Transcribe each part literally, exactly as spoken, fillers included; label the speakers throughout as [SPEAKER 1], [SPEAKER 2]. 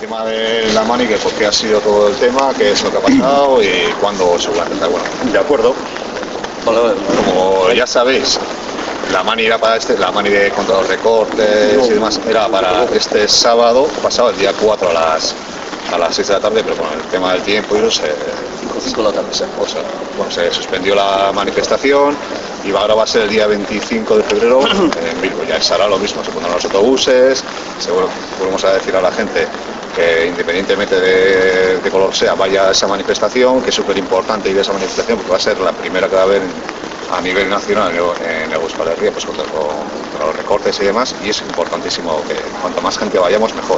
[SPEAKER 1] encima de la mani, que por qué ha sido todo el tema, qué es lo que ha pasado y cuándo seguramente. Bueno, de acuerdo. Como ya sabéis, la mani era para este, la mani de contra los recortes y demás, era para este sábado pasado, el día cuatro a las a las seis de la tarde, pero con el tema del tiempo y no sé, cinco de la tarde, se, o sea, bueno, se suspendió la manifestación y ahora va a ser el día veinticinco de febrero en Bilbo. Ya será lo mismo, se pondrán los autobuses, seguro, volvemos a decir a la gente que independientemente de, de color sea, vaya a esa manifestación, que es súper importante ir a esa manifestación porque va a ser la primera que va a haber en, a nivel nacional en Euskal Herria, pues contra, contra los recortes y demás, y es importantísimo que cuanto más gente vayamos mejor.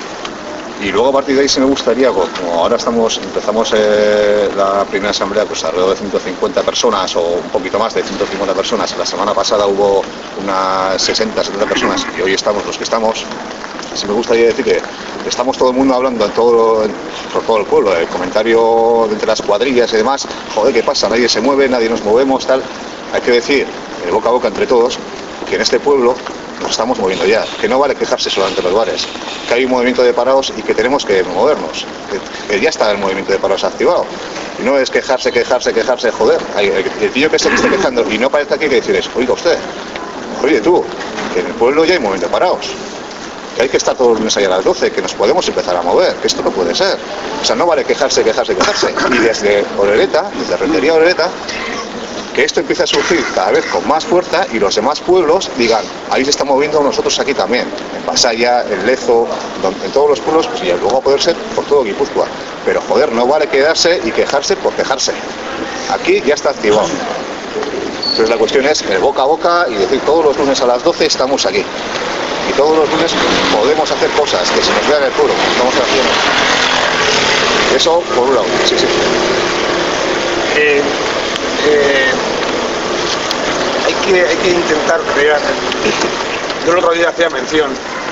[SPEAKER 1] Y luego a partir de ahí sí me gustaría, como ahora estamos, empezamos eh, la primera asamblea pues alrededor de ciento cincuenta personas o un poquito más de ciento cincuenta personas, la semana pasada hubo unas sesenta, setenta personas y hoy estamos los que estamos, sí me gustaría decir que estamos todo el mundo hablando en todo, en, por todo el pueblo, el comentario entre las cuadrillas y demás, joder, ¿qué pasa? Nadie se mueve, nadie nos movemos, tal. Hay que decir, de boca a boca entre todos, que en este pueblo nos estamos moviendo ya, que no vale quejarse solamente en los bares, que hay un movimiento de parados y que tenemos que movernos, que, que ya está el movimiento de parados activado. Y no es quejarse, quejarse, quejarse, joder. El tío que se esté quejando y no parece aquí que decir es, oiga usted, oye tú, que en el pueblo ya hay movimiento de parados, que hay que estar todos los lunes allá a las doce, que nos podemos empezar a mover, que esto no puede ser. O sea, no vale quejarse, quejarse, quejarse. Y desde Orereta, desde Rentería Orereta, que esto empiece a surgir cada vez con más fuerza y los demás pueblos digan, ahí se está moviendo nosotros aquí también, en Pasaya, en Lezo, en todos los pueblos, pues, y luego a poder ser por todo Guipúzcoa. Pero joder, no vale quedarse y quejarse por quejarse. Aquí ya está activado. Entonces la cuestión es el boca a boca y decir todos los lunes a las doce estamos aquí. Y todos los lunes podemos hacer cosas que se nos vea en el pueblo, como estamos haciendo. Eso por un lado, sí, sí.
[SPEAKER 2] Eh... Eh, hay, que, hay que intentar crear. Yo el otro día hacía mención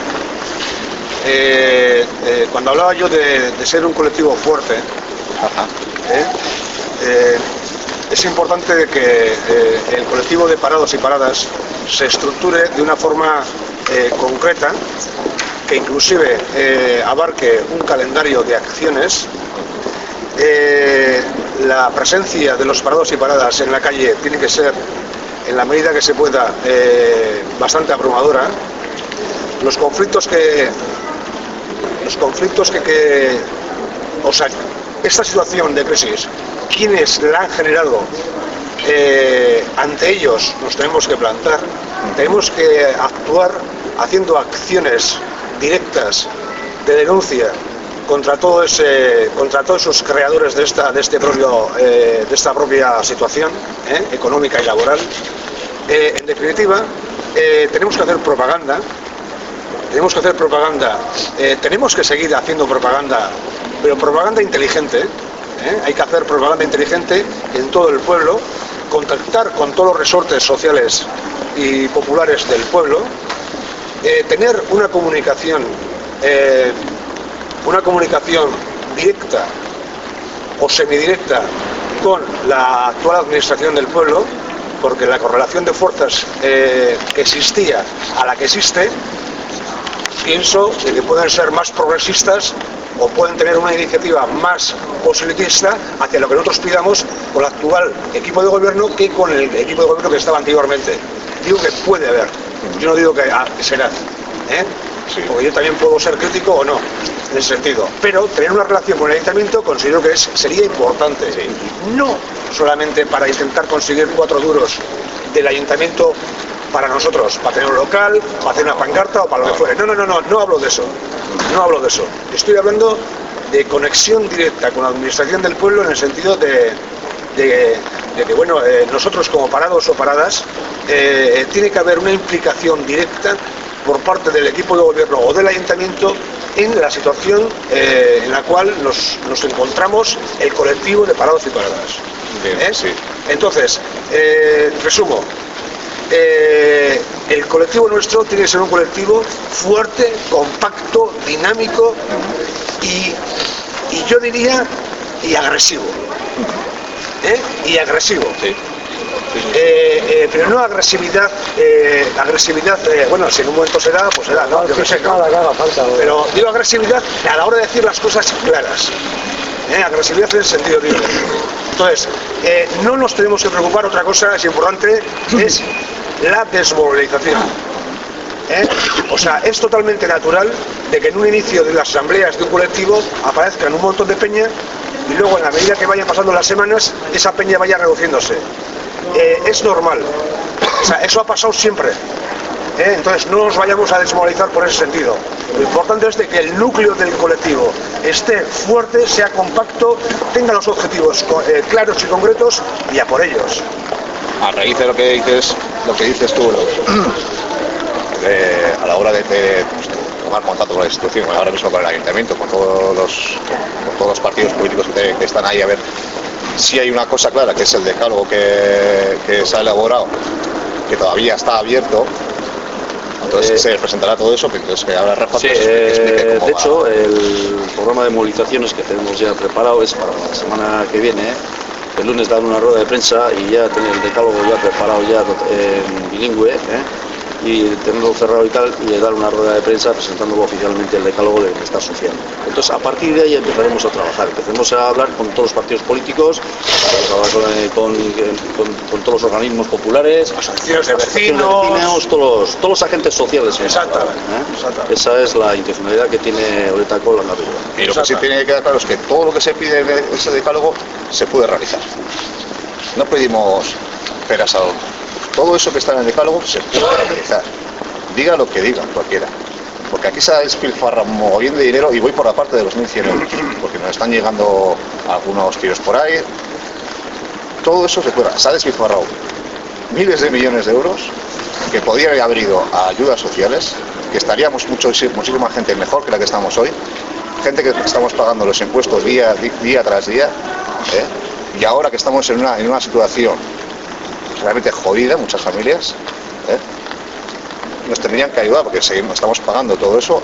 [SPEAKER 2] eh, eh, cuando hablaba yo de, de ser un colectivo fuerte. ¿eh? Eh, es importante que eh, el colectivo de parados y paradas se estructure de una forma eh, concreta, que inclusive eh, abarque un calendario de acciones. Eh, la presencia de los parados y paradas en la calle tiene que ser, en la medida que se pueda, eh, bastante abrumadora. Los conflictos que, los conflictos que, que, o sea, esta situación de crisis, quienes la han generado, eh, ante ellos nos tenemos que plantar, tenemos que actuar haciendo acciones directas de denuncia contra todo ese, contra todos esos creadores de esta, de este propio, eh, de esta propia situación eh, económica y laboral. Eh, en definitiva, eh, tenemos que hacer propaganda, tenemos que hacer propaganda, eh, tenemos que seguir haciendo propaganda, pero propaganda inteligente. Eh, hay que hacer propaganda inteligente en todo el pueblo, contactar con todos los resortes sociales y populares del pueblo, eh, tener una comunicación. Eh, una comunicación directa o semidirecta con la actual administración del pueblo, porque la correlación de fuerzas eh, que existía a la que existe, pienso que pueden ser más progresistas o pueden tener una iniciativa más posibilitista hacia lo que nosotros pidamos con el actual equipo de gobierno que con el equipo de gobierno que estaba anteriormente. Digo que puede haber, yo no digo que, ah, que será, ¿eh? Sí. Porque yo también puedo ser crítico o no, en ese sentido. Pero tener una relación con el ayuntamiento considero que es, sería importante. Sí. No solamente para intentar conseguir cuatro duros del ayuntamiento para nosotros, para tener un local, para hacer una pancarta o para lo que fuere. No, no, no, no, no hablo de eso. No hablo de eso. Estoy hablando de conexión directa con la administración del pueblo en el sentido de, de, de que, bueno, eh, nosotros como parados o paradas, eh, tiene que haber una implicación directa por parte del equipo de gobierno o del ayuntamiento en la situación eh, en la cual nos, nos encontramos el colectivo de parados y paradas.
[SPEAKER 1] Bien,
[SPEAKER 2] ¿Eh?
[SPEAKER 1] Sí.
[SPEAKER 2] Entonces, eh, resumo, eh, el colectivo nuestro tiene que ser un colectivo fuerte, compacto, dinámico y, y yo diría, y agresivo. ¿Eh? Y agresivo.
[SPEAKER 1] Sí.
[SPEAKER 2] Eh, eh, pero no agresividad, eh, agresividad, eh, bueno, si en un momento se da, pues se da, ¿no? Yo qué sé, ¿no? Pero digo agresividad a la hora de decir las cosas claras. ¿Eh? Agresividad en el sentido libre. Entonces, eh, no nos tenemos que preocupar, otra cosa es importante, es la desmovilización. ¿Eh? O sea, es totalmente natural de que en un inicio de las asambleas de un colectivo aparezcan un montón de peña y luego en la medida que vayan pasando las semanas esa peña vaya reduciéndose. Eh, es normal, o sea, eso ha pasado siempre. ¿Eh? Entonces no nos vayamos a desmoralizar por ese sentido. Lo importante es de que el núcleo del colectivo esté fuerte, sea compacto, tenga los objetivos eh, claros y concretos y a por ellos.
[SPEAKER 1] A raíz de lo que dices, lo que dices tú, lo, eh, a la hora de, de pues, tomar contacto con la institución, ahora mismo con el ayuntamiento, con todos los, con todos los partidos políticos que, que están ahí, a ver si hay una cosa clara, que es el decálogo que, que se ha elaborado, que todavía está abierto. Entonces eh, se presentará todo eso, entonces que ahora Rafa
[SPEAKER 3] sí,
[SPEAKER 1] pues,
[SPEAKER 3] eh, de hecho va. El programa de movilizaciones que tenemos ya preparado es para la semana que viene. El lunes dar una rueda de prensa y ya tener el decálogo ya preparado ya en bilingüe, ¿eh? Y tenerlo cerrado y tal, y dar una rueda de prensa presentándolo oficialmente el decálogo de lo que está sucediendo. Entonces a partir de ahí empezaremos a trabajar, empecemos a hablar con todos los partidos políticos, a hablar con, con, con, con todos los organismos populares,
[SPEAKER 2] asociaciones de vecinos,
[SPEAKER 3] vecinos todos, los, todos los agentes sociales.
[SPEAKER 2] Exactamente,
[SPEAKER 3] ¿eh?
[SPEAKER 2] Exactamente.
[SPEAKER 3] Esa es la intencionalidad que tiene ahorita con la natura.
[SPEAKER 1] Y lo que sí tiene que quedar claro es que todo lo que se pide en ese decálogo se puede realizar. No pedimos peras al olmo. Todo eso que está en el decálogo se puede realizar. Diga lo que diga cualquiera. Porque aquí se ha despilfarrado un mogollón de dinero y voy por la parte de los mil cien euros. Porque nos están llegando algunos tiros por ahí. Todo eso se puede. Se ha despilfarrado miles de millones de euros que podrían haber ido a ayudas sociales, que estaríamos mucho, muchísima gente mejor que la que estamos hoy. Gente que estamos pagando los impuestos día, día tras día. ¿eh? Y ahora que estamos en una, en una situación realmente jodida, muchas familias, ¿eh? nos tendrían que ayudar porque seguimos, estamos pagando todo eso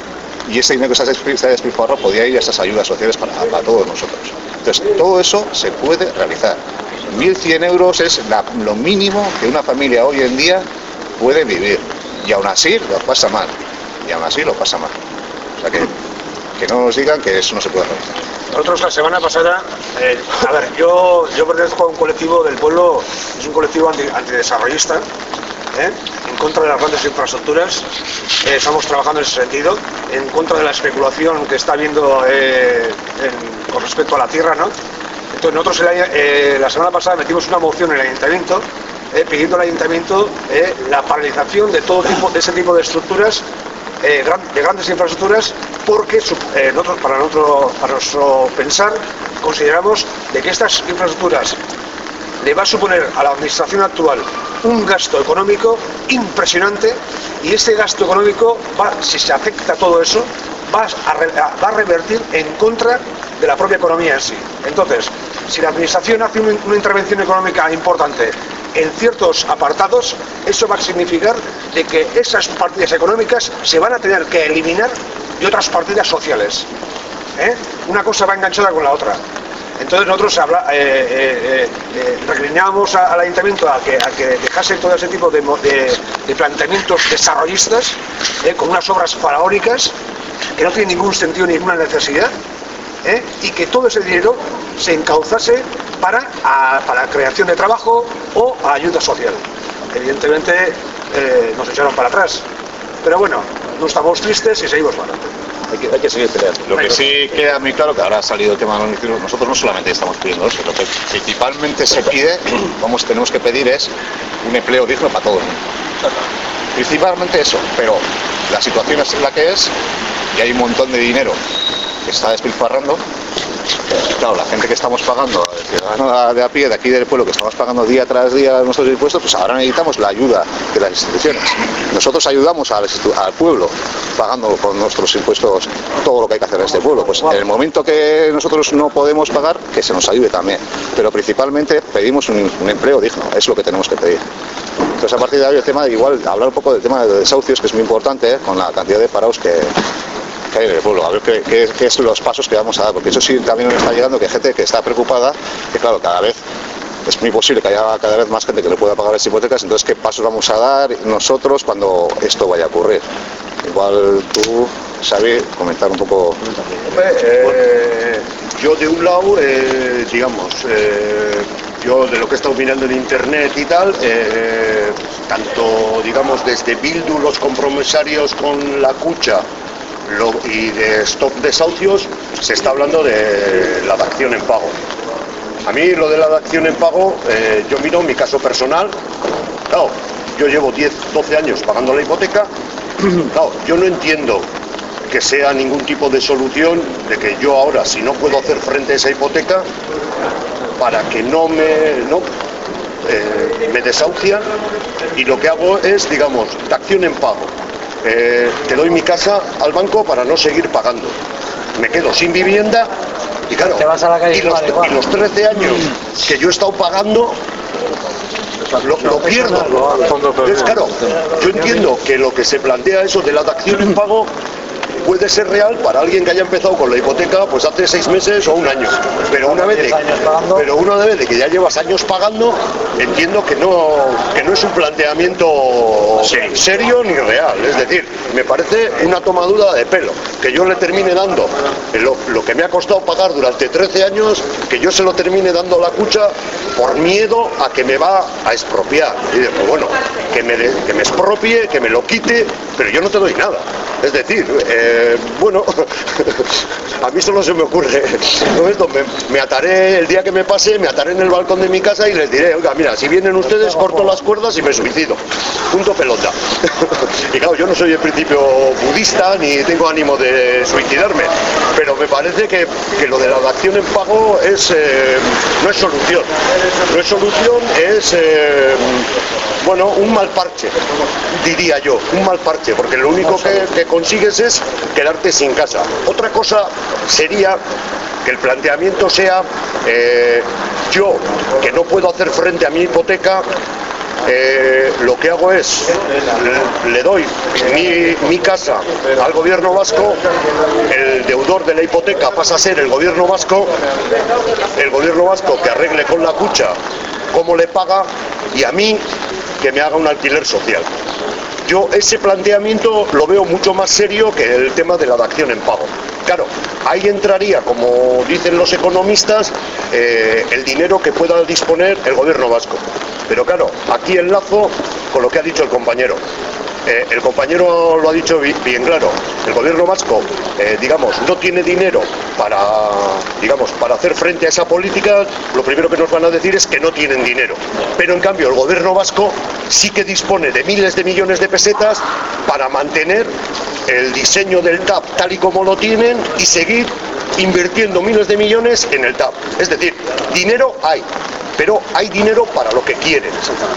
[SPEAKER 1] y ese dinero que se ha despilfarrado podría ir a esas ayudas sociales para, para todos nosotros. Entonces, todo eso se puede realizar. mil cien euros es la, lo mínimo que una familia hoy en día puede vivir y aún así lo pasa mal, y aún así lo pasa mal. O sea que, que no nos digan que eso no se puede realizar.
[SPEAKER 2] Nosotros la semana pasada, eh, a ver, yo, yo pertenezco a un colectivo del pueblo, es un colectivo anti, antidesarrollista, ¿eh? en contra de las grandes infraestructuras, eh, estamos trabajando en ese sentido, en contra de la especulación que está habiendo eh, en, con respecto a la tierra, ¿no? Entonces nosotros el, eh, la semana pasada metimos una moción en el ayuntamiento, eh, pidiendo al ayuntamiento eh, la paralización de todo tipo, de ese tipo de estructuras, Eh, gran, de grandes infraestructuras, porque eh, nosotros, para, nosotros, para nuestro pensar consideramos de que estas infraestructuras le va a suponer a la administración actual un gasto económico impresionante y ese gasto económico, va, si se afecta todo eso, va a, re, va a revertir en contra de la propia economía en sí. Entonces, si la administración hace una, una intervención económica importante en ciertos apartados, eso va a significar de que esas partidas económicas se van a tener que eliminar de otras partidas sociales. ¿Eh? Una cosa va enganchada con la otra. Entonces nosotros habla, eh, eh, eh, reclinábamos al ayuntamiento a que, a que dejase todo ese tipo de, de, de planteamientos desarrollistas, eh, con unas obras faraónicas que no tienen ningún sentido ni ninguna necesidad, ¿eh? y que todo ese dinero se encauzase para, a, para la creación de trabajo o a ayuda social. Evidentemente eh, nos echaron para atrás, pero bueno, no estamos tristes y seguimos para adelante.
[SPEAKER 3] Hay que, hay que seguir peleando.
[SPEAKER 1] Lo que sí queda muy claro, que ahora ha salido el tema de los municipios, nosotros no solamente estamos pidiendo eso, lo que principalmente se pide, vamos, tenemos que pedir es un empleo digno para todo el mundo. Principalmente eso, pero la situación es la que es y hay un montón de dinero que está despilfarrando. Claro, la gente que estamos pagando, el ciudadano de a pie de aquí del pueblo, que estamos pagando día tras día nuestros impuestos, pues ahora necesitamos la ayuda de las instituciones. Nosotros ayudamos al, al pueblo pagando con nuestros impuestos todo lo que hay que hacer en este pueblo. Pues en el momento que nosotros no podemos pagar, que se nos ayude también. Pero principalmente pedimos un, un empleo digno, es lo que tenemos que pedir. Entonces a partir de ahí el tema, igual hablar un poco del tema de desahucios, que es muy importante, ¿eh? con la cantidad de parados que... que hay en el pueblo, a ver qué, qué, qué son los pasos que vamos a dar, porque eso sí también nos está llegando, que hay gente que está preocupada, que claro, cada vez es muy posible que haya cada vez más gente que le pueda pagar las hipotecas. Entonces, ¿qué pasos vamos a dar nosotros cuando esto vaya a ocurrir? Igual tú, Xavi, comentar un poco.
[SPEAKER 4] Eh, yo de un lado, eh, digamos, eh, yo de lo que he estado mirando en internet y tal, eh, tanto, digamos, desde Bildu, los compromisarios con la Kutxa lo, y de Stop Desahucios, se está hablando de la dación en pago. A mí lo de la dación en pago, eh, yo miro mi caso personal. Claro, yo llevo diez, doce años pagando la hipoteca. Claro, yo no entiendo que sea ningún tipo de solución de que yo ahora, si no puedo hacer frente a esa hipoteca, para que no me, no, eh, me desahucian, y lo que hago es, digamos, dación en pago. Eh, te doy mi casa al banco para no seguir pagando. Me quedo sin vivienda y claro,
[SPEAKER 5] te vas a la calle
[SPEAKER 4] y, los,
[SPEAKER 5] igual,
[SPEAKER 4] y los trece años que yo he estado pagando lo, lo pierdo. Entonces, claro, yo entiendo que lo que se plantea, eso de la dación en pago, puede ser real para alguien que haya empezado con la hipoteca pues hace seis meses o un año, pero una vez de, pero una vez de que ya llevas años pagando, entiendo que no que no es un planteamiento serio ni real. Es decir, me parece una tomadura de pelo que yo le termine dando lo, lo que me ha costado pagar durante trece años, que yo se lo termine dando a la Kutxa por miedo a que me va a expropiar. Y digo, bueno, que me, que me expropie, que me lo quite, pero yo no te doy nada. Es decir, eh, bueno, a mí solo se me ocurre, ¿no? Esto, me, me ataré, el día que me pase, me ataré en el balcón de mi casa y les diré, oiga, mira, si vienen ustedes, corto las cuerdas y me suicido. Punto pelota. Y claro, yo no soy en principio budista ni tengo ánimo de suicidarme, pero me parece que, que lo de la dación en pago es, eh, no es solución. No es solución, es, eh, bueno, un mal parche, diría yo, un mal parche, porque lo único que, que consigues es quedarte sin casa. Otra cosa sería que el planteamiento sea, eh, yo, que no puedo hacer frente a mi hipoteca, Eh, lo que hago es, le, le doy mi, mi casa al gobierno vasco, el deudor de la hipoteca pasa a ser el gobierno vasco, el gobierno vasco que arregle con la Kutxa cómo le paga, y a mí que me haga un alquiler social. Yo ese planteamiento lo veo mucho más serio que el tema de la dación en pago. Claro, ahí entraría, como dicen los economistas, eh, el dinero que pueda disponer el gobierno vasco. Pero claro, aquí enlazo con lo que ha dicho el compañero. Eh, el compañero lo ha dicho bien claro. El gobierno vasco, eh, digamos, no tiene dinero para, digamos, para hacer frente a esa política. Lo primero que nos van a decir es que no tienen dinero. Pero en cambio el gobierno vasco sí que dispone de miles de millones de pesetas para mantener el diseño del T A P tal y como lo tienen y seguir invirtiendo miles de millones en el T A P. Es decir, dinero hay, pero hay dinero para lo que quieren.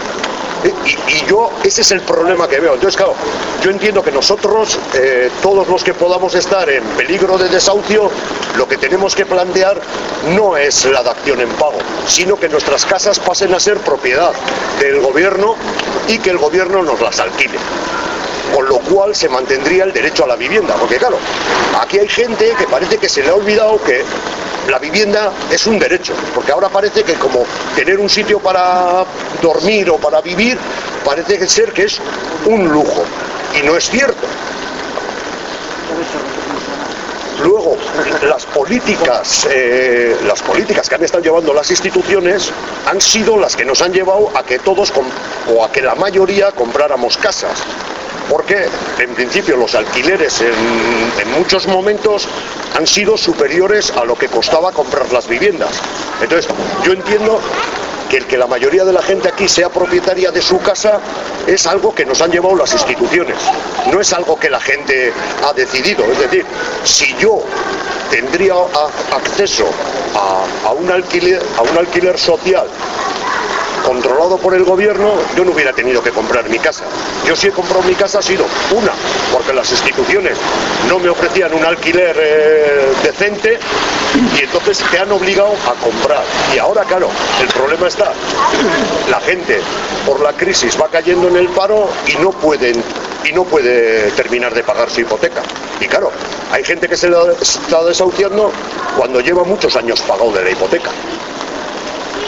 [SPEAKER 4] Y, y yo, ese es el problema que veo. Entonces, claro, yo entiendo que nosotros, eh, todos los que podamos estar en peligro de desahucio, lo que tenemos que plantear no es la dación en pago, sino que nuestras casas pasen a ser propiedad del gobierno y que el gobierno nos las alquile. Con lo cual se mantendría el derecho a la vivienda, porque claro, aquí hay gente que parece que se le ha olvidado que la vivienda es un derecho, porque ahora parece que como tener un sitio para dormir o para vivir, parece ser que es un lujo, y no es cierto. Luego, las políticas, eh, las políticas que han estado llevando las instituciones han sido las que nos han llevado a que todos, o a que la mayoría, compráramos casas. Porque en principio los alquileres en, en muchos momentos han sido superiores a lo que costaba comprar las viviendas. Entonces, yo entiendo que el que la mayoría de la gente aquí sea propietaria de su casa es algo que nos han llevado las instituciones, no es algo que la gente ha decidido. Es decir, si yo tendría a, acceso a, a, un alquiler, a un alquiler social controlado por el gobierno, yo no hubiera tenido que comprar mi casa. Yo si he comprado mi casa ha sido una, porque las instituciones no me ofrecían un alquiler eh, decente, y entonces te han obligado a comprar. Y ahora, claro, el problema está, la gente por la crisis va cayendo en el paro y no pueden y no puede terminar de pagar su hipoteca. Y claro, hay gente que se la está desahuciando cuando lleva muchos años pagado de la hipoteca.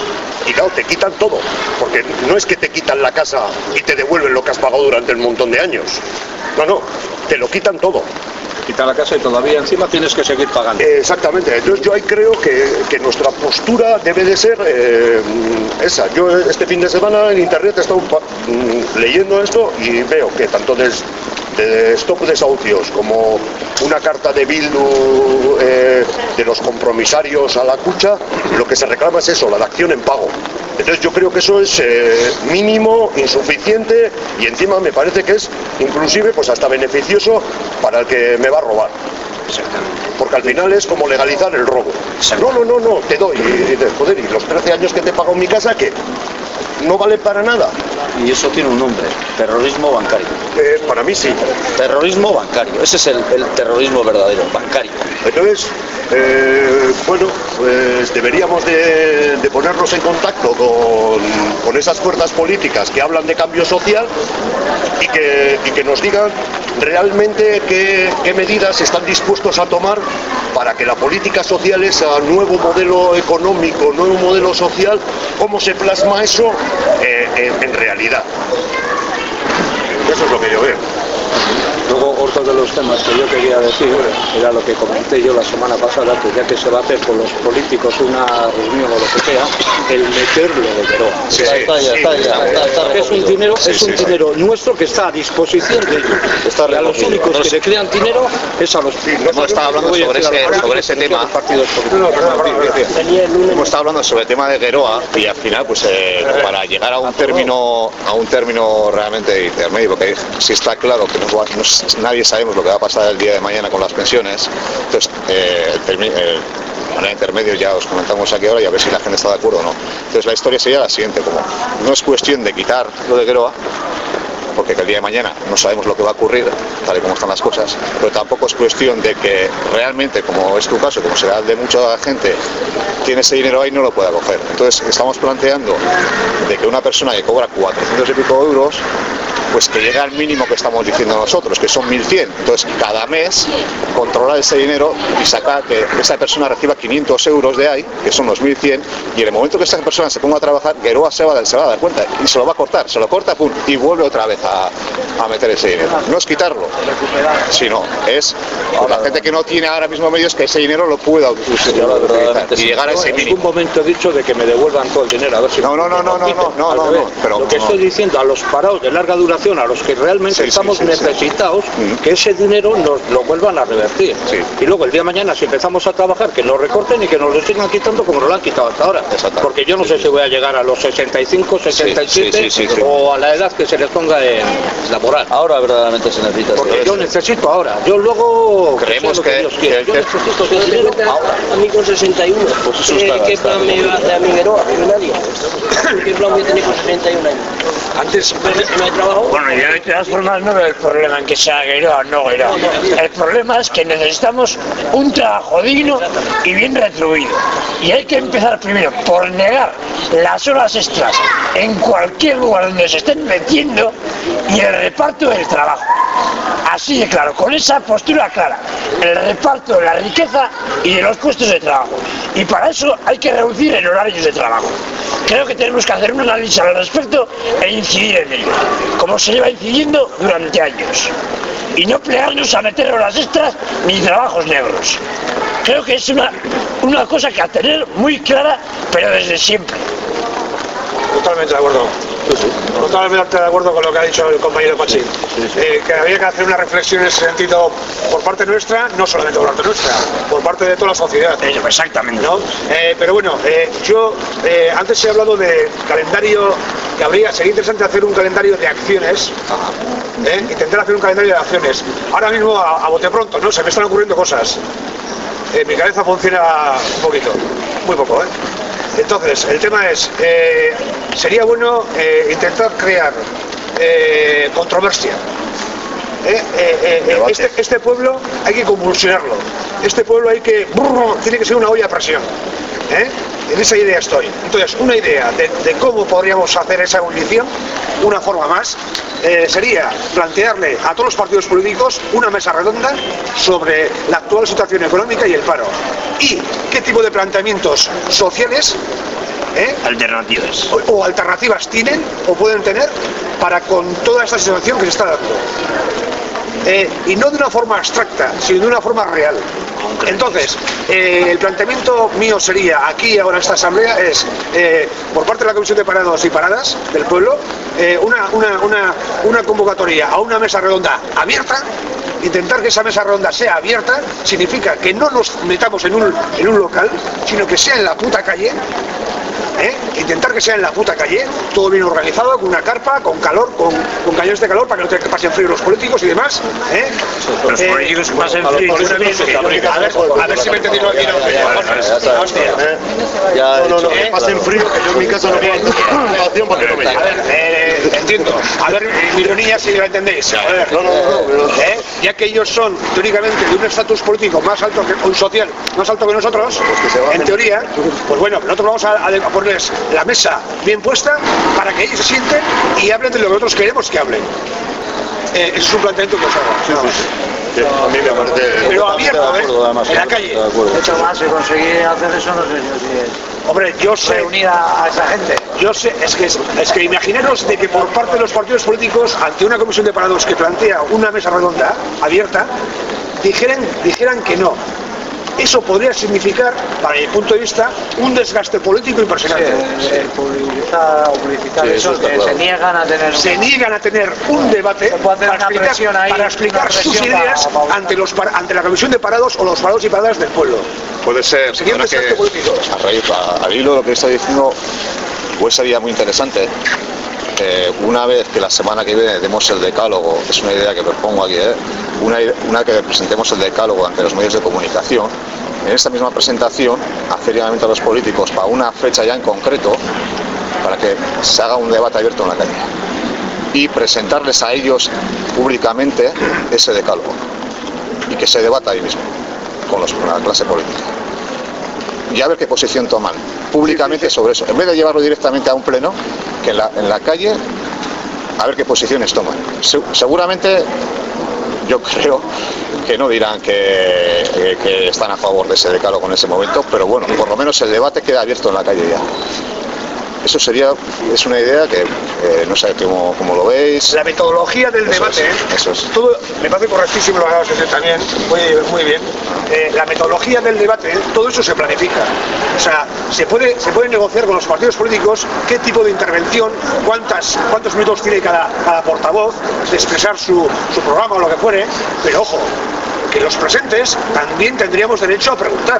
[SPEAKER 4] y claro, te quitan todo, porque no es que te quitan la casa y te devuelven lo que has pagado durante un montón de años, no, no, te lo quitan todo.
[SPEAKER 3] Quitar la casa y todavía encima tienes que seguir pagando.
[SPEAKER 4] Eh, exactamente, entonces yo ahí creo que, que nuestra postura debe de ser eh, esa. Yo este fin de semana en internet he estado mm, leyendo esto y veo que tanto desde de Stop Desahucios como una carta de Bildu eh, de los compromisarios a la Cucha, lo que se reclama es eso, la dación en pago. Entonces yo creo que eso es eh, mínimo, insuficiente y encima me parece que es inclusive pues hasta beneficioso para el que me va a robar. Porque al final es como legalizar el robo. No, no, no, no, te doy. Y dices, joder, y los trece años que te he pagado en mi casa, ¿qué? No vale para nada.
[SPEAKER 3] Y eso tiene un nombre, terrorismo bancario.
[SPEAKER 4] Eh, para mí sí.
[SPEAKER 3] Terrorismo bancario, ese es el, el terrorismo verdadero, bancario.
[SPEAKER 4] Entonces, eh, bueno, pues deberíamos de, de ponernos en contacto con, con esas fuerzas políticas que hablan de cambio social y que, y que nos digan realmente qué, qué medidas están dispuestos a tomar para que la política social, ese nuevo modelo económico, nuevo modelo social, cómo se plasma eso eh, en, en realidad. Eso es lo que yo veo.
[SPEAKER 5] Luego, otro de los temas que yo quería decir era lo que comenté yo la semana pasada, que ya que se va a hacer con los políticos una reunión o lo que sea, el meterlo de Geroa.
[SPEAKER 4] Sí,
[SPEAKER 5] está,
[SPEAKER 4] sí,
[SPEAKER 5] está, ya,
[SPEAKER 4] sí,
[SPEAKER 5] está, ya,
[SPEAKER 4] está,
[SPEAKER 5] está, está,
[SPEAKER 3] es un dinero,
[SPEAKER 4] sí,
[SPEAKER 3] es un
[SPEAKER 4] sí,
[SPEAKER 3] dinero sí. nuestro que está a disposición de ellos.
[SPEAKER 5] Está
[SPEAKER 3] y a los únicos que se crean dinero es a los
[SPEAKER 1] Sí, hemos estado hablando sobre ese, sobre ese tema. Hemos estado hablando sobre el tema de Geroa y al final, pues eh, para llegar a un término, a un término realmente intermedio, porque si está claro que no, no, nadie sabemos lo que va a pasar el día de mañana con las pensiones, entonces eh, el, termi, el, de manera intermedio ya os comentamos aquí ahora y a ver si la gente está de acuerdo o no. Entonces la historia sería la siguiente, como no es cuestión de quitar lo de Geroa, porque el día de mañana no sabemos lo que va a ocurrir, tal y como están las cosas, pero tampoco es cuestión de que realmente, como es tu caso, como será el de mucha gente, tiene ese dinero ahí y no lo pueda coger. Entonces estamos planteando de que una persona que cobra cuatrocientos y pico euros, pues que llegue al mínimo que estamos diciendo nosotros, que son mil cien. Entonces cada mes controlar ese dinero y sacar que esa persona reciba quinientos euros de ahí, que son los mil cien, y en el momento que esa persona se ponga a trabajar, Geroa se va, se va a dar cuenta y se lo va a cortar, se lo corta, pum, y vuelve otra vez a, a meter ese dinero. No es quitarlo, sino es pues, la gente que no tiene ahora mismo medios que ese dinero lo pueda utilizar y llegar a ese
[SPEAKER 5] en
[SPEAKER 1] mínimo.
[SPEAKER 5] ningún momento he dicho de que me devuelvan todo el dinero. A ver si
[SPEAKER 1] No, no, no, no, no, no, no, no, no, pero
[SPEAKER 5] lo que
[SPEAKER 1] no.
[SPEAKER 5] estoy diciendo a los parados de larga duración, a los que realmente
[SPEAKER 1] Sí,
[SPEAKER 5] estamos
[SPEAKER 1] sí, sí, sí.
[SPEAKER 5] necesitados,
[SPEAKER 1] Mm.
[SPEAKER 5] que ese dinero nos lo vuelvan a revertir.
[SPEAKER 1] Sí.
[SPEAKER 5] Y luego el día de mañana, si empezamos a trabajar, que nos recorten y que nos lo sigan quitando como nos lo han quitado hasta ahora.
[SPEAKER 1] Exacto.
[SPEAKER 5] Porque yo no sé si voy a llegar a los sesenta y cinco, sesenta y siete
[SPEAKER 1] sí, sí, sí, sí.
[SPEAKER 5] o a la edad que se les ponga en laboral.
[SPEAKER 3] Ahora verdaderamente se necesita.
[SPEAKER 5] Porque
[SPEAKER 3] esto.
[SPEAKER 5] yo necesito ahora. Yo luego
[SPEAKER 1] Creemos
[SPEAKER 5] sea lo
[SPEAKER 1] que-
[SPEAKER 5] Dios quiera.
[SPEAKER 1] que-
[SPEAKER 5] Yo
[SPEAKER 1] que-
[SPEAKER 5] necesito ese dinero ahora.
[SPEAKER 6] A mí con sesenta y uno.
[SPEAKER 3] Pues eso
[SPEAKER 6] ¿Qué,
[SPEAKER 3] está-
[SPEAKER 6] ¿qué
[SPEAKER 3] está
[SPEAKER 6] plan me
[SPEAKER 3] bien.
[SPEAKER 6] va a hacer a mi Geroa? A mí nadie. ¿Qué plan voy a tener con sesenta y un años?
[SPEAKER 2] Antes,
[SPEAKER 6] ¿No hay trabajo?
[SPEAKER 7] Bueno, yo de todas formas no veo el problema en que sea Geroa o no Geroa. El problema es que necesitamos un trabajo digno y bien retribuido. Y hay que empezar primero por negar las horas extras en cualquier lugar donde se estén metiendo y el reparto del trabajo. Así de claro, con esa postura clara, el reparto de la riqueza y de los puestos de trabajo. Y para eso hay que reducir en horarios de trabajo. Creo que tenemos que hacer un análisis al respecto e incidir en ello, como se lleva incidiendo durante años. Y no plegarnos a meter horas extras ni trabajos negros. Creo que es una, una cosa que a tener muy clara, pero desde siempre.
[SPEAKER 2] totalmente de acuerdo. Totalmente de acuerdo con lo que ha dicho el compañero Pachi. Eh, que había que hacer una reflexión en ese sentido por parte nuestra, no solamente por parte nuestra, por parte de toda la sociedad.
[SPEAKER 7] Exactamente.
[SPEAKER 2] ¿No? Eh, pero bueno, eh, yo eh, antes he hablado de calendario, que habría, sería interesante hacer un calendario de acciones, ¿eh? intentar hacer un calendario de acciones. Ahora mismo a, a bote pronto, ¿no? Se me están ocurriendo cosas. Eh, mi cabeza funciona un poquito, muy poco, ¿eh? Entonces, el tema es, eh, sería bueno eh, intentar crear eh, controversia. Eh, eh, eh, este, este pueblo hay que convulsionarlo. Este pueblo hay que... Brrr, tiene que ser una olla a presión. ¿Eh? En esa idea estoy. Entonces, una idea de, de cómo podríamos hacer esa ebullición, una forma más, eh, sería plantearle a todos los partidos políticos una mesa redonda sobre la actual situación económica y el paro. Y qué tipo de planteamientos sociales ¿eh?
[SPEAKER 7] Alternativas.
[SPEAKER 2] O, o alternativas tienen o pueden tener para con toda esta situación que se está dando. Eh, y no de una forma abstracta, sino de una forma real. Entonces, eh, el planteamiento mío sería, aquí ahora en esta asamblea, es, eh, por parte de la Comisión de Parados y Paradas del Pueblo, eh, una, una, una, una convocatoria a una mesa redonda abierta. Intentar que esa mesa redonda sea abierta significa que no nos metamos en un, en un local, sino que sea en la puta calle. ¿Eh? Intentar que sea en la puta calle, todo bien organizado, con una carpa, con calor, con, con cañones de calor para que no te pasen frío los políticos y demás. ¿eh?
[SPEAKER 7] Los
[SPEAKER 2] eh,
[SPEAKER 7] políticos pasen frío.
[SPEAKER 2] A ver, a ver si me he entendido aquí.
[SPEAKER 4] No, no, no, que pasen frío, que yo en mi casa no puedo hacer para que no me llegue.
[SPEAKER 2] A ver, eh, entiendo. A ver, mi ironía si la entendéis. A ver,
[SPEAKER 4] No, no, no, no.
[SPEAKER 2] ¿eh? Ya que ellos son, teóricamente, de un estatus político más alto que un social, más alto que nosotros, en teoría, pues bueno, nosotros vamos a, a, a ponerles la mesa bien puesta para que ellos se sienten y hablen de lo que nosotros queremos que hablen. Eh, ese es un planteamiento que os hago. No.
[SPEAKER 4] Sí, a mí me parece...
[SPEAKER 2] Pero abierto, ¿eh? En la calle.
[SPEAKER 5] De hecho, más si conseguí hacer eso, no sé yo si es
[SPEAKER 2] Hombre, yo sé...
[SPEAKER 5] reunir a, a esa gente.
[SPEAKER 2] Yo sé, es que, es que imaginaros de que por parte de los partidos políticos, ante una comisión de parados que plantea una mesa redonda, abierta, dijeran, dijeran que no. Eso podría significar, para mi punto de vista, un desgaste político impresionante.
[SPEAKER 5] Sí, el publicitar, publicitar
[SPEAKER 3] Sí,
[SPEAKER 5] eso,
[SPEAKER 3] eso está
[SPEAKER 5] que
[SPEAKER 3] claro.
[SPEAKER 5] se niegan a tener...
[SPEAKER 2] Se niegan a tener un debate
[SPEAKER 5] Se puede hacer
[SPEAKER 2] para
[SPEAKER 5] una
[SPEAKER 2] explicar,
[SPEAKER 5] presión ahí,
[SPEAKER 2] para explicar
[SPEAKER 5] una
[SPEAKER 2] sus
[SPEAKER 5] presión
[SPEAKER 2] ideas
[SPEAKER 5] para- para-
[SPEAKER 2] ante, los, par- ante la comisión de parados o los parados y paradas del pueblo.
[SPEAKER 1] Puede ser,
[SPEAKER 2] Sería un
[SPEAKER 1] ahora que,
[SPEAKER 2] desgaste político.
[SPEAKER 1] a raíz, a- al hilo de lo que está diciendo, pues sería muy interesante. Eh, una vez que la semana que viene demos el decálogo, es una idea que propongo aquí, ¿eh? una, ide- una que presentemos el decálogo ante los medios de comunicación, en esta misma presentación, hacer llamamiento a los políticos para una fecha ya en concreto, para que se haga un debate abierto en la calle y presentarles a ellos públicamente ese decálogo y que se debata ahí mismo con, los, con la clase política y a ver qué posición toman públicamente sobre eso, en vez de llevarlo directamente a un pleno, que en la, en la calle a ver qué posiciones toman. Se, seguramente yo creo que no dirán que, que, que están a favor de ese decálogo en ese momento, pero bueno, por lo menos el debate queda abierto en la calle ya. Eso sería, es una idea que eh, no sé cómo, cómo lo veis.
[SPEAKER 2] La metodología del
[SPEAKER 1] Eso
[SPEAKER 2] debate,
[SPEAKER 1] es, eso es.
[SPEAKER 2] todo, me parece correctísimo lo que acabas de decir también, muy, muy bien. Eh, la metodología del debate, todo eso se planifica. O sea, se puede, se puede negociar con los partidos políticos qué tipo de intervención, cuántas, cuántos minutos tiene cada, cada portavoz de expresar su, su programa o lo que fuere, pero ojo, que los presentes también tendríamos derecho a preguntar.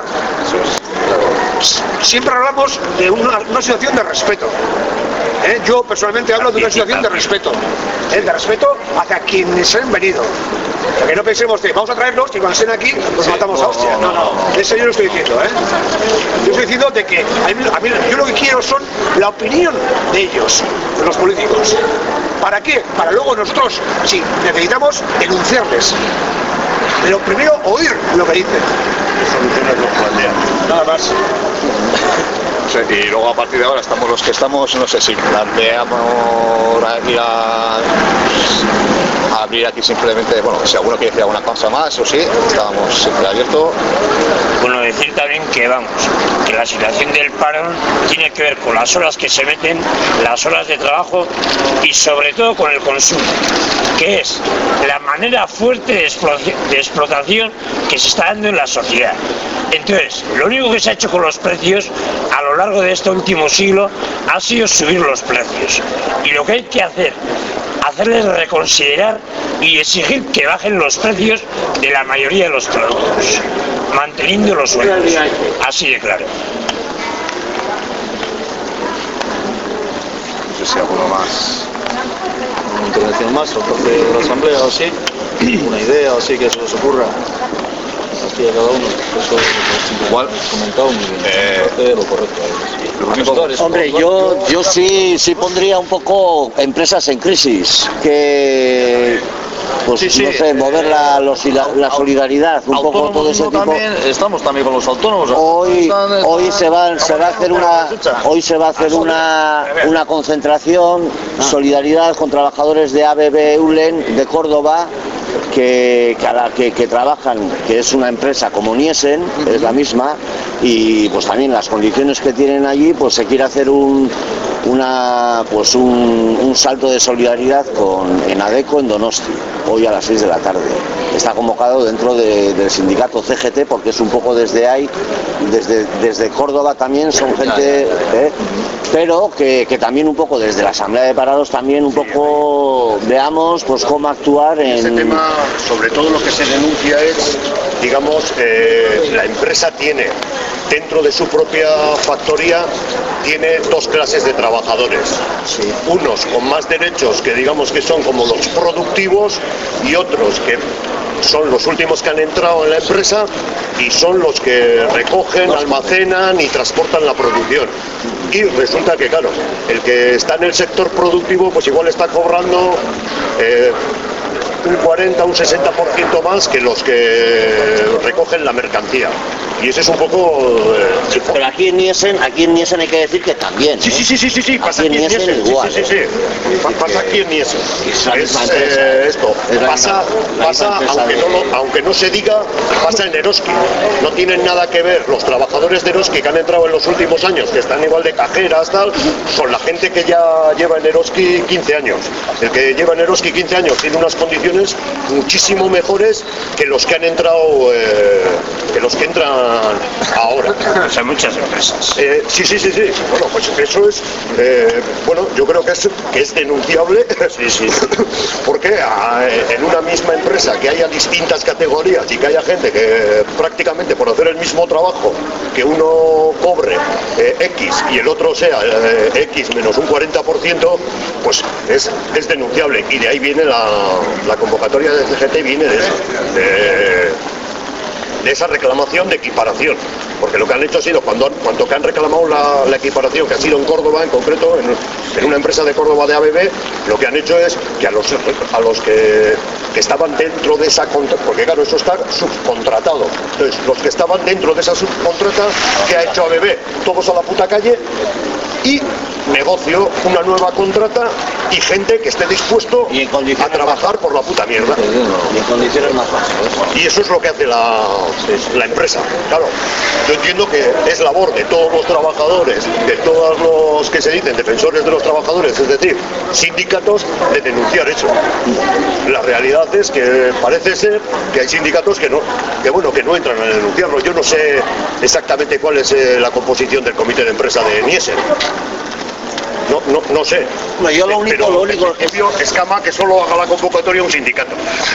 [SPEAKER 2] Siempre hablamos de una, una situación de respeto. ¿Eh? Yo personalmente hablo de una situación de respeto, ¿eh? De respeto hacia quienes han venido. Que no pensemos de vamos a traerlos y cuando estén aquí los matamos a hostia. No, no, eso yo no estoy diciendo. ¿eh? Yo estoy diciendo de que a mí, a mí, yo lo que quiero son la opinión de ellos, de los políticos. ¿Para qué? Para luego nosotros, si necesitamos, denunciarles. Pero primero oír lo que dicen. Nada más.
[SPEAKER 1] No sé, y luego a partir de ahora estamos los que estamos, no sé si planteamos ir a, a abrir aquí simplemente, bueno, si alguno quiere decir alguna cosa más, o sí, estábamos siempre abiertos.
[SPEAKER 7] Bueno, decir también que vamos, que la situación del paro tiene que ver con las horas que se meten, las horas de trabajo y sobre todo con el consumo, que es la manera fuerte de explotación, de explotación que se está dando en la sociedad. Entonces, lo único que se ha hecho con los precios a lo largo de este último siglo ha sido subir los precios. Y lo que hay que hacer, hacerles reconsiderar y exigir que bajen los precios de la mayoría de los productos, manteniendo los sueldos. Así de claro.
[SPEAKER 1] No sé si alguno más.
[SPEAKER 3] Una intervención más, o de la asamblea o así, una idea o así que se os ocurra. Aquí a cada uno, eso es
[SPEAKER 1] Igual,
[SPEAKER 3] comentado muy bien.
[SPEAKER 1] eh,
[SPEAKER 3] Me parece lo correcto.
[SPEAKER 1] lo único-
[SPEAKER 8] Hombre, yo, yo sí, sí pondría un poco empresas en crisis, que, pues
[SPEAKER 3] Sí, sí,
[SPEAKER 8] no sé, mover la, los- la, la solidaridad, un poco
[SPEAKER 3] Autónomos
[SPEAKER 8] todo ese
[SPEAKER 3] no,
[SPEAKER 8] tipo.
[SPEAKER 3] también, estamos también con los autónomos.
[SPEAKER 8] Hoy,
[SPEAKER 3] Están- están-
[SPEAKER 8] hoy se va, se va a hacer una, hoy se va a hacer una, una concentración, solidaridad con trabajadores de A B B Eulen de Córdoba. Que, que, a la que, que trabajan, que es una empresa como Niesen, es la misma, y pues también las condiciones que tienen allí, pues se quiere hacer un una pues un, un salto de solidaridad con en Adecco en Donosti, hoy a las seis de la tarde. Está convocado dentro de, del sindicato C G T, porque es un poco desde ahí, desde, desde Córdoba también son gente, ¿eh? pero que, que también un poco desde la Asamblea de Parados también un poco veamos pues cómo actuar en...
[SPEAKER 4] Ese tema, sobre todo lo que se denuncia es, digamos, eh, la empresa tiene dentro de su propia factoría tiene dos clases de trabajadores, sí. Unos con más derechos que digamos que son como los productivos y otros que son los últimos que han entrado en la empresa y son los que recogen, almacenan y transportan la producción. Y resulta que, claro, el que está en el sector productivo pues igual está cobrando eh, un cuarenta, un sesenta por ciento más que los que recogen la mercancía. Y ese es un poco... Eh,
[SPEAKER 8] pero aquí en Niesen, aquí en Niesen hay que decir que también.
[SPEAKER 4] Sí, sí, sí, sí, sí, sí, pasa aquí, aquí en Niesen. Niesen igual, sí, sí, sí, sí. Pasa aquí en Niesen. Es, es eh, esto. Pasa, pasa aunque, no lo, aunque no se diga, pasa en Eroski. No tienen nada que ver los trabajadores de Eroski que han entrado en los últimos años, que están igual de cajeras, tal, con la gente que ya lleva en Eroski quince años. El que lleva en Eroski quince años tiene unas condiciones muchísimo mejores que los que han entrado, eh, que los que entran ahora.
[SPEAKER 7] O sea, muchas empresas.
[SPEAKER 4] Eh, sí, sí, sí, sí. Bueno, pues eso es, eh, bueno, yo creo que es, que es denunciable, sí, sí. Porque a, en una misma empresa que haya distintas categorías y que haya gente que prácticamente por hacer el mismo trabajo que uno cobre eh, X y el otro sea eh, X menos un cuarenta por ciento, pues es, es denunciable. Y de ahí viene la, la convocatoria de C G T, viene de eso. De, de esa reclamación de equiparación, porque lo que han hecho ha sido, cuando, cuando que han reclamado la, la equiparación, que ha sido en Córdoba en concreto, en, en una empresa de Córdoba de A B B, lo que han hecho es que a los, a los que, que estaban dentro de esa contrata, porque claro, eso está subcontratado, entonces los que estaban dentro de esa subcontrata, ¿qué ha hecho A B B? Todos a la puta calle y negocio una nueva contrata y gente que esté dispuesto a trabajar por la puta mierda.
[SPEAKER 8] Y en condiciones más bajas.
[SPEAKER 4] Y eso es lo que hace la, la empresa. Claro, yo entiendo que es labor de todos los trabajadores, de todos los que se dicen defensores de los trabajadores, es decir, sindicatos, de denunciar eso. La realidad es que parece ser que hay sindicatos que no, que bueno, que no entran a denunciarlo. Yo no sé exactamente cuál es eh, la composición del comité de empresa de Niesen. No, no, no sé.
[SPEAKER 8] No, yo lo único,
[SPEAKER 4] pero
[SPEAKER 8] lo único
[SPEAKER 4] es escama que solo haga la convocatoria un sindicato.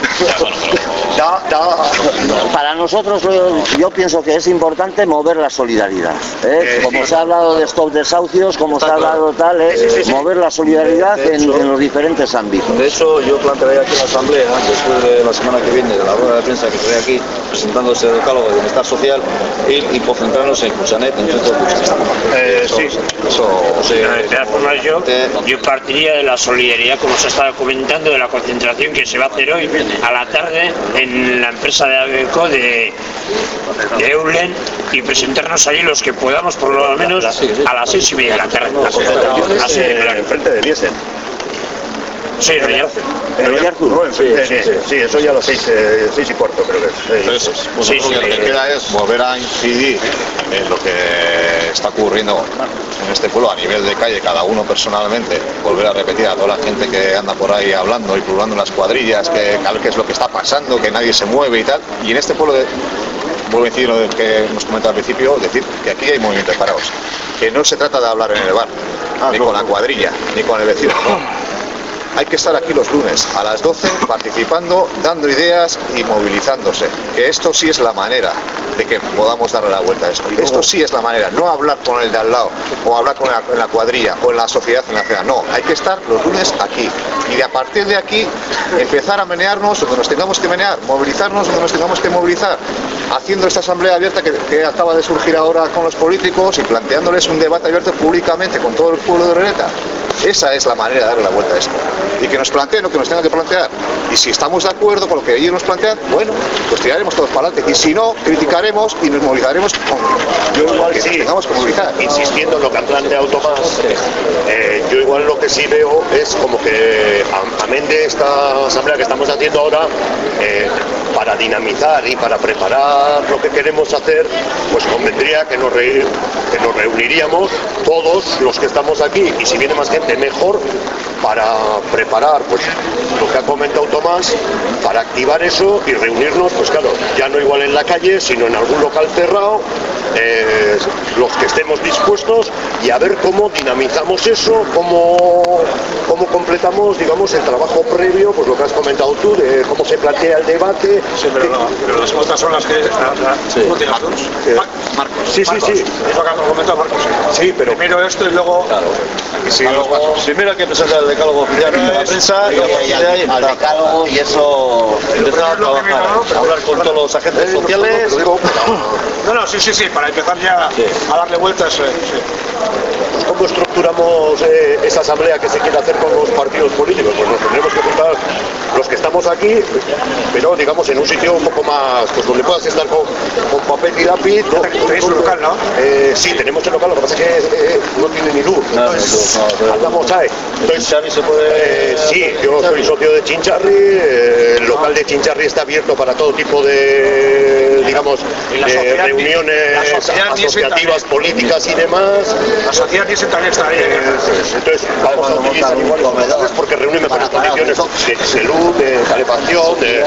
[SPEAKER 4] da, da.
[SPEAKER 8] Para nosotros lo, yo pienso que es importante mover la solidaridad. ¿eh?
[SPEAKER 4] Eh,
[SPEAKER 8] como
[SPEAKER 4] sí.
[SPEAKER 8] se ha hablado de stop desahucios, como
[SPEAKER 3] Está
[SPEAKER 8] se ha
[SPEAKER 3] claro.
[SPEAKER 8] hablado tal, ¿eh?
[SPEAKER 4] Sí, sí, sí.
[SPEAKER 8] mover la solidaridad
[SPEAKER 3] De- de
[SPEAKER 8] en,
[SPEAKER 3] hecho-
[SPEAKER 8] en los diferentes ámbitos.
[SPEAKER 3] De hecho, yo plantearé aquí en la Asamblea, después de la semana que viene, de la rueda de prensa que seré aquí, presentándose el decálogo de bienestar social, ir y concentrarnos en Cusanet, en el centro de Cusanet.
[SPEAKER 7] Eh,
[SPEAKER 3] Eso-
[SPEAKER 7] sí.
[SPEAKER 3] Eso, o sea,
[SPEAKER 7] De todas formas, yo,
[SPEAKER 3] te-
[SPEAKER 7] yo partiría de la solidaridad, como se estaba comentando, de la concentración que se va a hacer hoy a la tarde en la empresa de Adecco de, de Eulen y presentarnos allí los que podamos, por lo menos a las seis y media de la tarde. Así de claro.
[SPEAKER 4] Enfrente de Niesen.
[SPEAKER 7] Sí, Royal.
[SPEAKER 4] En Oyarzun, ¿no? Enfrente,
[SPEAKER 7] Sí,
[SPEAKER 4] sí, sí, eso ya a las seis, eh, seis y cuarto creo que es.
[SPEAKER 1] Entonces, pues
[SPEAKER 7] Sí,
[SPEAKER 1] lo
[SPEAKER 7] sí,
[SPEAKER 1] que
[SPEAKER 7] sí.
[SPEAKER 1] queda es volver a incidir en lo que está ocurriendo en este pueblo a nivel de calle, cada uno personalmente, volver a repetir a toda la gente que anda por ahí hablando y pululando en las cuadrillas, que qué es lo que está pasando, que nadie se mueve y tal. Y en este pueblo, de, vuelvo a decir lo que hemos comentado al principio, decir que aquí hay movimientos parados, que no se trata de hablar en el bar, ni con la cuadrilla, ni con el vecino, no. Hay que estar aquí los lunes a las doce participando, dando ideas y movilizándose. Que esto sí es la manera de que podamos darle la vuelta a esto. Esto sí es la manera, no hablar con el de al lado o hablar con la, en la cuadrilla o en la sociedad en la ciudad. No, hay que estar los lunes aquí. Y de a partir de aquí empezar a menearnos donde nos tengamos que menear, movilizarnos donde nos tengamos que movilizar, haciendo esta asamblea abierta que, que acaba de surgir ahora con los políticos y planteándoles un debate abierto públicamente con todo el pueblo de Orereta. Esa es la manera de darle la vuelta a esto. Y que nos planteen lo que nos tengan que plantear. Y si estamos de acuerdo con lo que ellos nos plantean, bueno, pues tiraremos todos para adelante. Y si no, criticaremos y nos movilizaremos con
[SPEAKER 4] Yo igual
[SPEAKER 1] que
[SPEAKER 4] sí,
[SPEAKER 1] nos tengamos que movilizar.
[SPEAKER 4] insistiendo en lo que han planteado Tomás, eh, yo igual lo que sí veo es como que, a- amén de esta asamblea que estamos haciendo ahora, eh, para dinamizar y para preparar lo que queremos hacer, pues convendría que nos, re, que nos reuniríamos todos los que estamos aquí, y si viene más gente mejor, para preparar pues lo que ha comentado Tomás, para activar eso y reunirnos, pues claro, ya no igual en la calle, sino en algún local cerrado, eh, los que estemos dispuestos, y a ver cómo dinamizamos eso, cómo, cómo completamos, digamos, el trabajo previo, pues lo que has comentado tú, de cómo se plantea el debate.
[SPEAKER 2] Sí, pero, no, pero las cosas son las que... La, la,
[SPEAKER 4] sí.
[SPEAKER 2] ¿Cómo te llamas?
[SPEAKER 4] Eh,
[SPEAKER 2] Marcos.
[SPEAKER 4] Sí, sí,
[SPEAKER 2] Marcos.
[SPEAKER 4] sí.
[SPEAKER 2] Es lo que ha comentado Marcos. Sí,
[SPEAKER 4] sí, pero...
[SPEAKER 2] Primero esto y luego...
[SPEAKER 3] Claro.
[SPEAKER 2] Aquí siguen los pasos.
[SPEAKER 3] Primero hay que presentar el decálogo oficial a la prensa, y a partir de ahí
[SPEAKER 8] al decálogo, y eso
[SPEAKER 3] empezar a trabajar, hablar con todos los agentes sociales.
[SPEAKER 2] No, no, sí, sí, sí, para empezar ya
[SPEAKER 3] Sí.
[SPEAKER 2] a darle vueltas. Eh, sí.
[SPEAKER 4] ¿Cómo estructuramos eh, esa asamblea que se quiere hacer con los partidos políticos? Pues nos tendremos que juntar los que estamos aquí, pero digamos en un sitio un poco más, pues donde puedas estar con, con papel y lápiz. ¿No?
[SPEAKER 2] Tenéis un local, ¿no?
[SPEAKER 4] Eh, sí, tenemos el local, lo que pasa es que eh, no tiene ni luz.
[SPEAKER 3] No,
[SPEAKER 4] Entonces,
[SPEAKER 3] no, no, no,
[SPEAKER 4] andamos ahí. Entonces,
[SPEAKER 3] Chinchari se puede...
[SPEAKER 4] Eh, sí, yo soy socio de Chinchari, eh, el local de Chinchari está abierto para todo tipo de, digamos,
[SPEAKER 2] Y la
[SPEAKER 4] de
[SPEAKER 2] sociedad-
[SPEAKER 4] reuniones
[SPEAKER 2] la sociedad
[SPEAKER 4] asociativas, políticas y demás.
[SPEAKER 2] La sociedad Nielsen también está bien.
[SPEAKER 4] Entonces vamos a utilizar igual los comedores porque reúnen mejores condiciones de, de luz, de calefacción, de...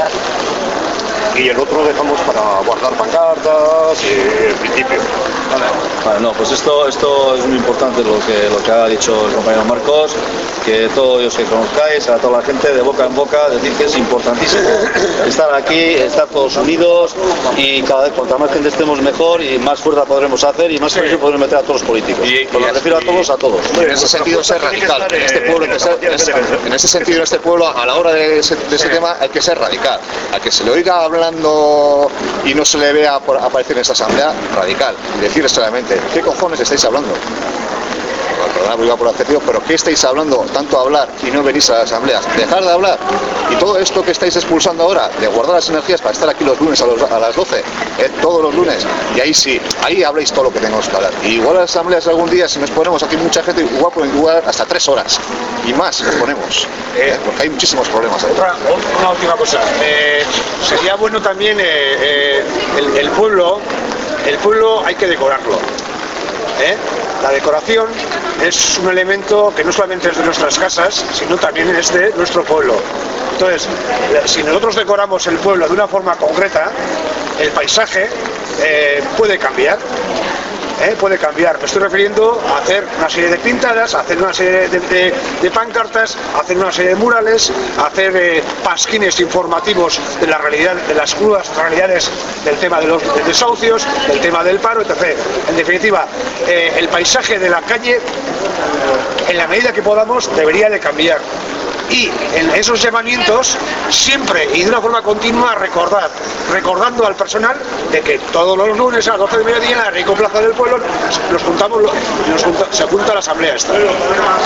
[SPEAKER 4] y el otro dejamos para guardar pancartas y en principio.
[SPEAKER 3] Vale, no, pues esto, esto es muy importante lo que, lo que ha dicho el compañero Marcos, que todos los que conozcáis, a toda la gente de boca en boca, decir que es importantísimo estar aquí, estar todos unidos, y cada vez cuanta más gente estemos mejor y más fuerza podremos hacer y más presión podremos meter a todos los políticos.
[SPEAKER 1] Y-
[SPEAKER 3] Pues
[SPEAKER 1] y-
[SPEAKER 3] me refiero a todos, a todos.
[SPEAKER 1] En ese sentido ser radical, en este pueblo hay que ser, en ese, en ese sentido en este pueblo a la hora de ese, de ese tema hay que ser radical, a que se le oiga hablando y no se le vea por- aparecer en esta asamblea, radical, y decir solamente, ¿qué cojones estáis hablando? Perdona, voy a por adjetivo, pero ¿qué estáis hablando? Tanto hablar y no venís a las asambleas, dejar de hablar, y todo esto que estáis expulsando ahora, de guardar las energías para estar aquí los lunes a, los, a las doce, eh, todos los lunes, y ahí sí, ahí habléis todo lo que tenemos que hablar. Y igual las asambleas algún día, si nos ponemos aquí mucha gente, igual pueden durar hasta tres horas, y más si nos ponemos, eh, porque hay muchísimos problemas ahí.
[SPEAKER 2] Otra, una última cosa. Eh, sería bueno también eh, eh, el, el pueblo, el pueblo hay que decorarlo. ¿eh? La decoración es un elemento que no solamente es de nuestras casas, sino también es de nuestro pueblo. Entonces, si nosotros decoramos el pueblo de una forma concreta, el paisaje eh, puede cambiar. ¿Eh? Puede cambiar. Me estoy refiriendo a hacer una serie de pintadas, a hacer una serie de, de, de pancartas, a hacer una serie de murales, a hacer eh, pasquines informativos de la realidad, de las crudas realidades del tema de los de desahucios, del tema del paro, etcétera. En definitiva, eh, el paisaje de la calle, en la medida que podamos, debería de cambiar. Y en esos llamamientos, siempre y de una forma continua, recordar, recordando al personal de que todos los lunes a las doce de mediodía en la Rico Plaza del Pueblo nos juntamos, nos junta, se junta la asamblea esta.
[SPEAKER 1] Eso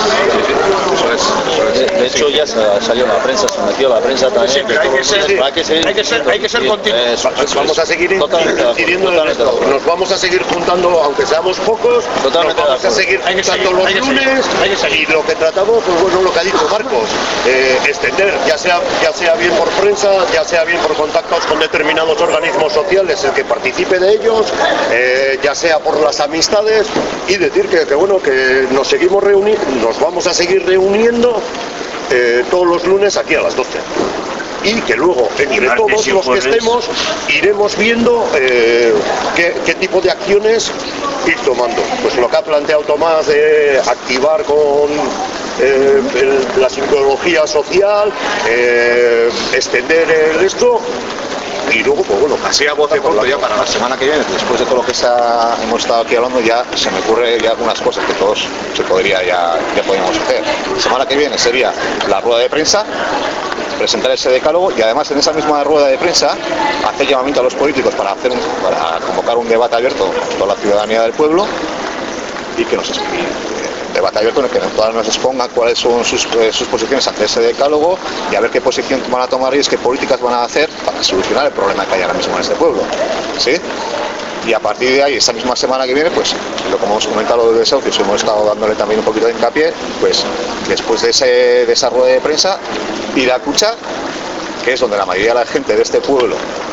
[SPEAKER 1] es, eso es.
[SPEAKER 3] De, de hecho ya sa- salió en la prensa, se metió la prensa también.
[SPEAKER 2] Sí, pero hay que ser-
[SPEAKER 3] Pero hay que ser,
[SPEAKER 2] hay que ser- hay que ser continuo.
[SPEAKER 3] Eso, eso
[SPEAKER 4] Vamos
[SPEAKER 3] es.
[SPEAKER 4] a seguir
[SPEAKER 3] Totalmente de acuerdo,
[SPEAKER 4] incidiendo en
[SPEAKER 3] totalmente de
[SPEAKER 4] esto.
[SPEAKER 3] acuerdo.
[SPEAKER 4] Nos vamos a seguir juntando, aunque seamos pocos,
[SPEAKER 3] Totalmente
[SPEAKER 4] nos vamos
[SPEAKER 3] de
[SPEAKER 4] a
[SPEAKER 3] acuerdo.
[SPEAKER 4] seguir
[SPEAKER 2] Hay que
[SPEAKER 4] juntando
[SPEAKER 2] seguir,
[SPEAKER 4] los
[SPEAKER 2] hay que seguir,
[SPEAKER 4] lunes,
[SPEAKER 2] hay que seguir.
[SPEAKER 4] y lo que tratamos, pues bueno, lo que ha dicho Marcos, eh, extender, ya sea, ya sea bien por prensa, ya sea bien por contactos con determinados organismos sociales, el que participe de ellos, eh, ya sea por las amistades, y decir que, que bueno, que nos seguimos reuniendo, nos vamos a seguir reuniendo eh, todos los lunes aquí a las doce. Y que luego, entre todos los que estemos, iremos viendo eh, qué, qué tipo de acciones ir tomando. Pues lo que ha planteado Tomás de activar con eh, el- la psicología social, eh, extender el esto, y luego, pues bueno,
[SPEAKER 1] Así a voz de pronto ya para la semana que viene, después de todo lo que está- hemos estado aquí hablando, ya se me ocurre ya algunas cosas que todos se podría ya, ya podríamos hacer. La semana que viene sería la rueda de prensa, presentar ese decálogo, y además en esa misma rueda de prensa hacer llamamiento a los políticos para hacer un- para convocar un debate abierto con toda la ciudadanía del pueblo, y que nos explique. Debate abierto en el que todas nos expongan cuáles son sus, eh, sus posiciones ante ese decálogo, y a ver qué posición van a tomar ellos, qué políticas van a hacer para solucionar el problema que hay ahora mismo en este pueblo. ¿Sí? Y a partir de ahí, esta misma semana que viene, pues, lo como hemos comentado los desahucios, hemos estado dándole también un poquito de hincapié, pues después de, ese, de esa rueda de prensa, ir a Cucha, que es donde la mayoría de la gente de este pueblo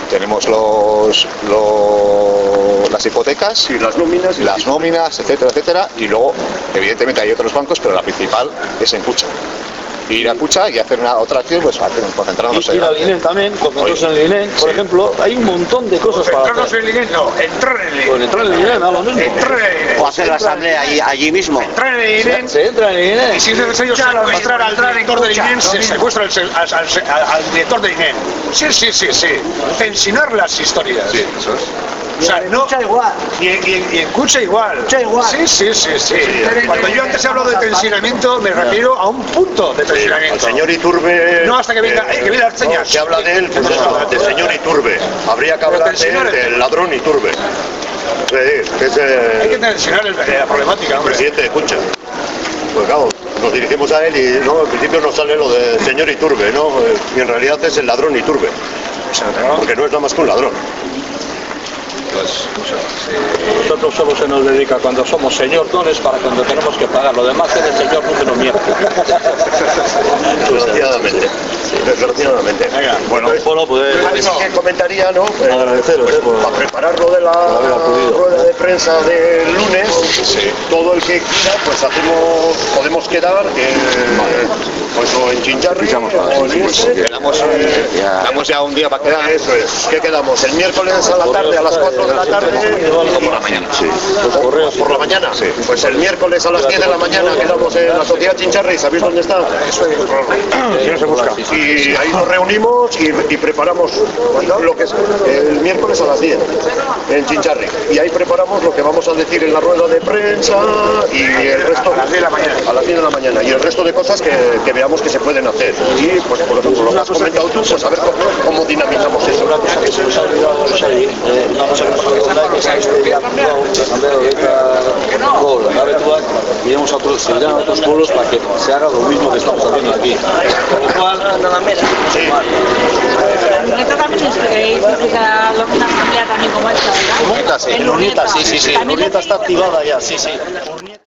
[SPEAKER 1] tenemos los, los las hipotecas
[SPEAKER 4] y las nóminas,
[SPEAKER 1] las nóminas, etcétera, etcétera, y luego, evidentemente, hay otros bancos, pero la principal es en Cucha. Ir a Cucha y hacer una otra acción, pues concentrarnos en
[SPEAKER 3] ir al INEM también, concentrarnos en el INEM, por
[SPEAKER 1] sí.
[SPEAKER 3] ejemplo, hay un montón de cosas para
[SPEAKER 2] Concentrarnos
[SPEAKER 3] hacer.
[SPEAKER 2] en el INEM, no, entrar en el INEM.
[SPEAKER 3] Pues entrar en el INEM, a lo mismo.
[SPEAKER 2] Entrar en el INEM.
[SPEAKER 8] O hacer la asamblea allí, allí mismo.
[SPEAKER 2] Entrar en el INEM.
[SPEAKER 3] Se entra en el INEM.
[SPEAKER 2] Y si es necesario secuestrar al director del INEM, se secuestra al, al, al, al director del INEM. Sí, sí, sí, sí. Tensionar las historias.
[SPEAKER 1] Sí, eso es.
[SPEAKER 2] O sea, no,
[SPEAKER 6] igual.
[SPEAKER 2] y, y, y en Cucha igual.
[SPEAKER 6] Cucha igual.
[SPEAKER 2] Sí, sí, sí, sí. Cuando yo antes hablo de tensionamiento, me refiero a un punto de
[SPEAKER 4] el
[SPEAKER 2] tensionamiento.
[SPEAKER 4] señor Iturbe...
[SPEAKER 2] No, hasta que venga,
[SPEAKER 4] eh,
[SPEAKER 2] que venga Arceñas.
[SPEAKER 4] no, se habla de él, pues eso, del señor Iturbe. Habría que hablar de él, del ladrón Iturbe. Sí, que es el
[SPEAKER 2] Hay que tensionar el- la problemática, hombre.
[SPEAKER 4] presidente de Cucha. Pues claro, nos dirigimos a él y no, al principio nos sale lo del señor Iturbe, ¿no? Y en realidad es el ladrón Iturbe. Porque no es nada más que un ladrón.
[SPEAKER 5] Nosotros solo se nos dedica cuando somos señor dones para cuando tenemos que pagar. Lo demás es el señor número mierda.
[SPEAKER 4] Desgraciadamente. Desgraciadamente.
[SPEAKER 1] Bueno,
[SPEAKER 3] Bueno, pues...
[SPEAKER 4] ¿Qué comentaría, no? Eh,
[SPEAKER 3] Agradeceros,
[SPEAKER 4] pues,
[SPEAKER 3] eh, por-
[SPEAKER 4] para preparar lo de la
[SPEAKER 3] haber acudido.
[SPEAKER 4] rueda de prensa del lunes, todo el que quiera, pues hacemos, podemos quedar eh, pues, o en Chincharri o en Irse.
[SPEAKER 1] quedamos,
[SPEAKER 4] Eh,
[SPEAKER 1] quedamos ya un día para quedar.
[SPEAKER 4] Eso es. ¿Qué quedamos? El miércoles a la tarde, a las cuatro de la tarde.
[SPEAKER 1] O por la mañana. Sí.
[SPEAKER 4] Los correos por la mañana. Sí. Pues el miércoles a las diez de la mañana quedamos en la Sociedad Chincharri. ¿Sabéis dónde está? Eso es se busca. Y ahí nos reunimos y, y preparamos lo que es el miércoles a las diez en Chincharri. Y ahí preparamos lo que vamos a decir en la rueda de prensa y el resto.
[SPEAKER 2] A las diez de la mañana.
[SPEAKER 4] A las diez de la mañana. Y el resto de cosas que, que veamos que se pueden hacer. Y pues por ejemplo, lo que has comentado tú, pues a ver cómo, cómo dinamizamos eso.
[SPEAKER 3] Una cosa que se nos ha olvidado, Xavi, eh, una cosa que nos ha olvidado, que se este día activado la asamblea de Eta Gol, la Betuac, iremos a otros, se irán a otros pueblos para que se haga lo mismo que estamos haciendo aquí. Con lo cual,
[SPEAKER 4] Sí.
[SPEAKER 9] Esto también es que significa una asamblea también como esta, ¿verdad?
[SPEAKER 3] Luneta, sí,
[SPEAKER 9] En
[SPEAKER 3] Luneta, sí, sí, sí,
[SPEAKER 9] También
[SPEAKER 3] Luneta
[SPEAKER 9] lo
[SPEAKER 3] está
[SPEAKER 9] tengo-
[SPEAKER 3] activada ya, sí, sí.